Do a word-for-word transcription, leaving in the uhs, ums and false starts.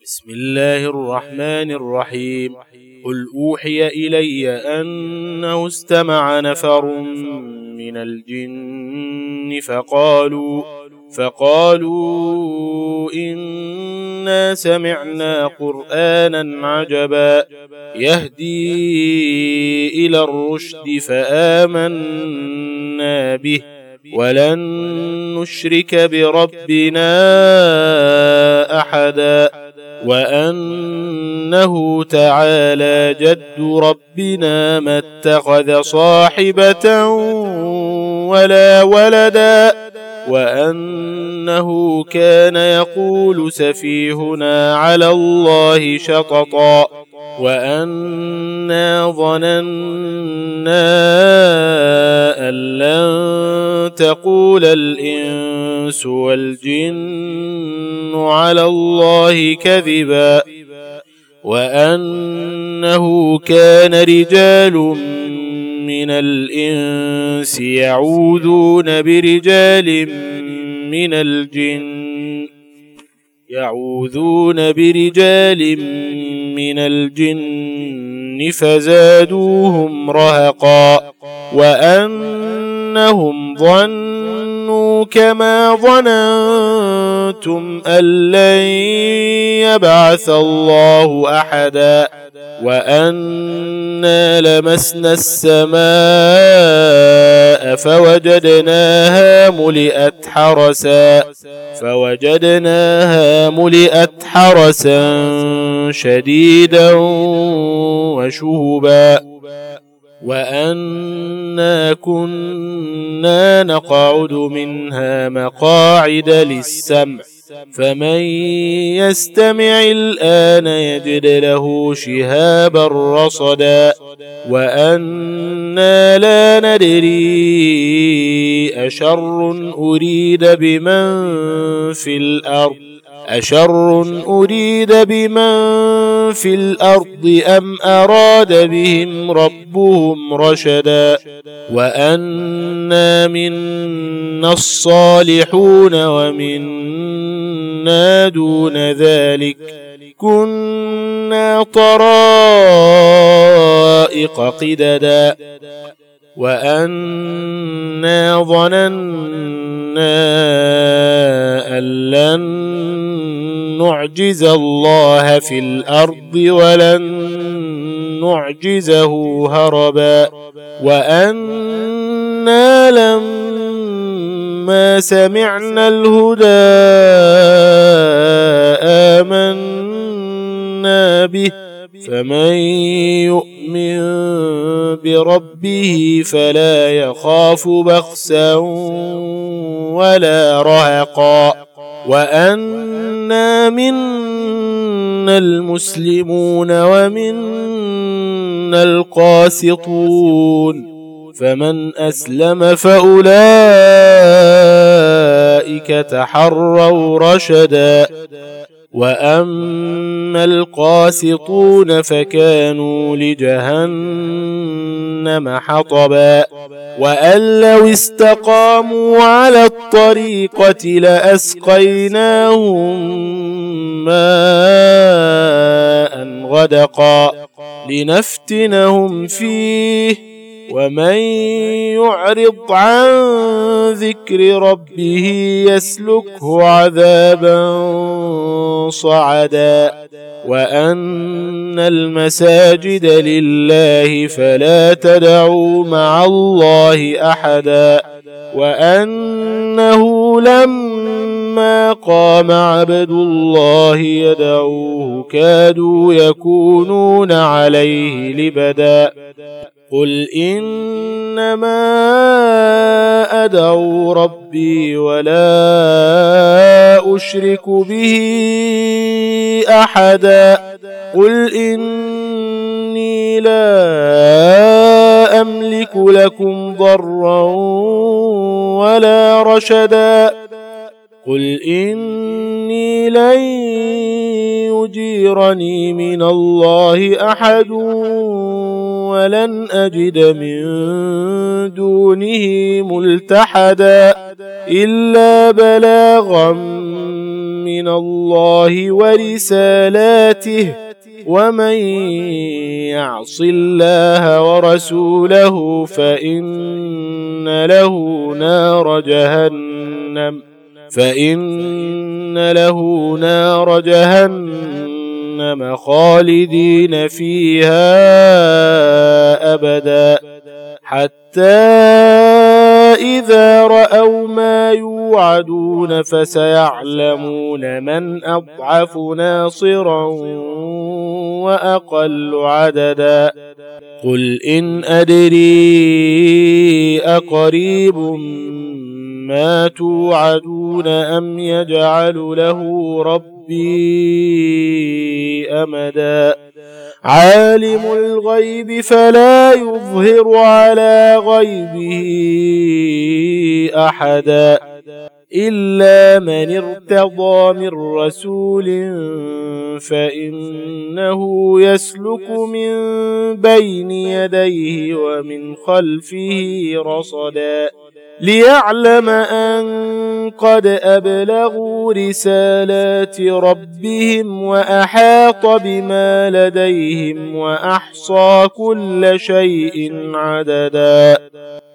بسم الله الرحمن الرحيم. قل أوحي إلي أنه استمع نفر من الجن فقالوا فقالوا إنا سمعنا قرآنا عجبا يهدي إلى الرشد فآمنا به ولن نشرك بربنا أحدا وأنه تعالى جد ربنا ما اتخذ صاحبة ولا ولدا وأنه كان يقول سفيهنا على الله شططا وأنا ظننا أن لن تقول الإنس والجن على الله كذبا وأنه كان رجال من الإنس يعوذون برجال من الجن يعوذون برجال من الجن فزادوهم رهقا وأنهم ظنوا كما ظننتم أن لن يبعث الله أحدا وأنا لمسنا السماء فوجدناها ملئت حرسا فوجدناها ملئت حرسا شديدا وشهبا وأنا كنا نقعد منها مقاعد للسمع فمن يستمع الآن يجد له شهابا رصدا وأنا لا ندري أشر أريد بمن في الأرض أشر أريد بمن في الأرض أم أراد بهم ربهم رشدا وأنا منا الصالحون ومنا دون ذلك كنا طرائق قددا وأنا ظننا أن لن نعجز الله في الأرض ولن نعجزه هربا وأنا لما سمعنا الهدى آمنا به فمن يؤمن بربه فلا يخاف بخسا ولا رهقا وأنا منا المسلمون ومنا القاسطون فمن أسلم فأولئك تحروا رشدا وأما القاسطون فكانوا لجهنم حطبا وأن لو استقاموا على الطريقة لأسقيناهم ماء غدقا لنفتنهم فيه ومن يعرض عن ذكر ربه يسلكه عذابا صعدا وأن المساجد لله فلا تدعوا مع الله أحدا وأنه لما قام عبد الله يدعوه كادوا يكونون عليه لبدا قل إنما أدعو ربي ولا أشرك به أحدا قل إني لا أملك لكم ضرا ولا رشدا قل إني لن يجيرني من الله أحد ولن أجد من دونه ملتحدا إلا بلاغا من الله ورسالاته ومن يعص الله ورسوله فإن له نار جهنم فإن له نار جهنم خالدين فيها أبدا حتى إذا رأوا ما يوعدون فسيعلمون من أضعف ناصرا وأقل عددا قل إن أدري أقريب ما توعدون أم يجعل له ربي أمدا عالم الغيب فلا يظهر على غيبه أحدا إلا من ارتضى من رسول فإنه يسلك من بين يديه ومن خلفه رصدا ليعلم أن قد أبلغوا رسالات ربهم وأحاط بما لديهم وأحصى كل شيء عددا